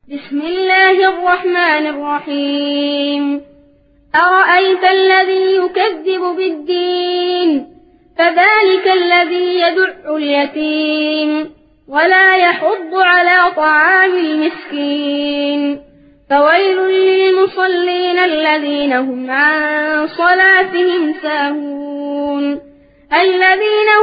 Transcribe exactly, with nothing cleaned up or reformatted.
بسم الله الرحمن الرحيم أرأيت الذي يكذب بالدين فذلك الذي يدع اليتيم ولا يحض على طعام المسكين فويل للمصلين الذين هم عن صلاتهم ساهون الذين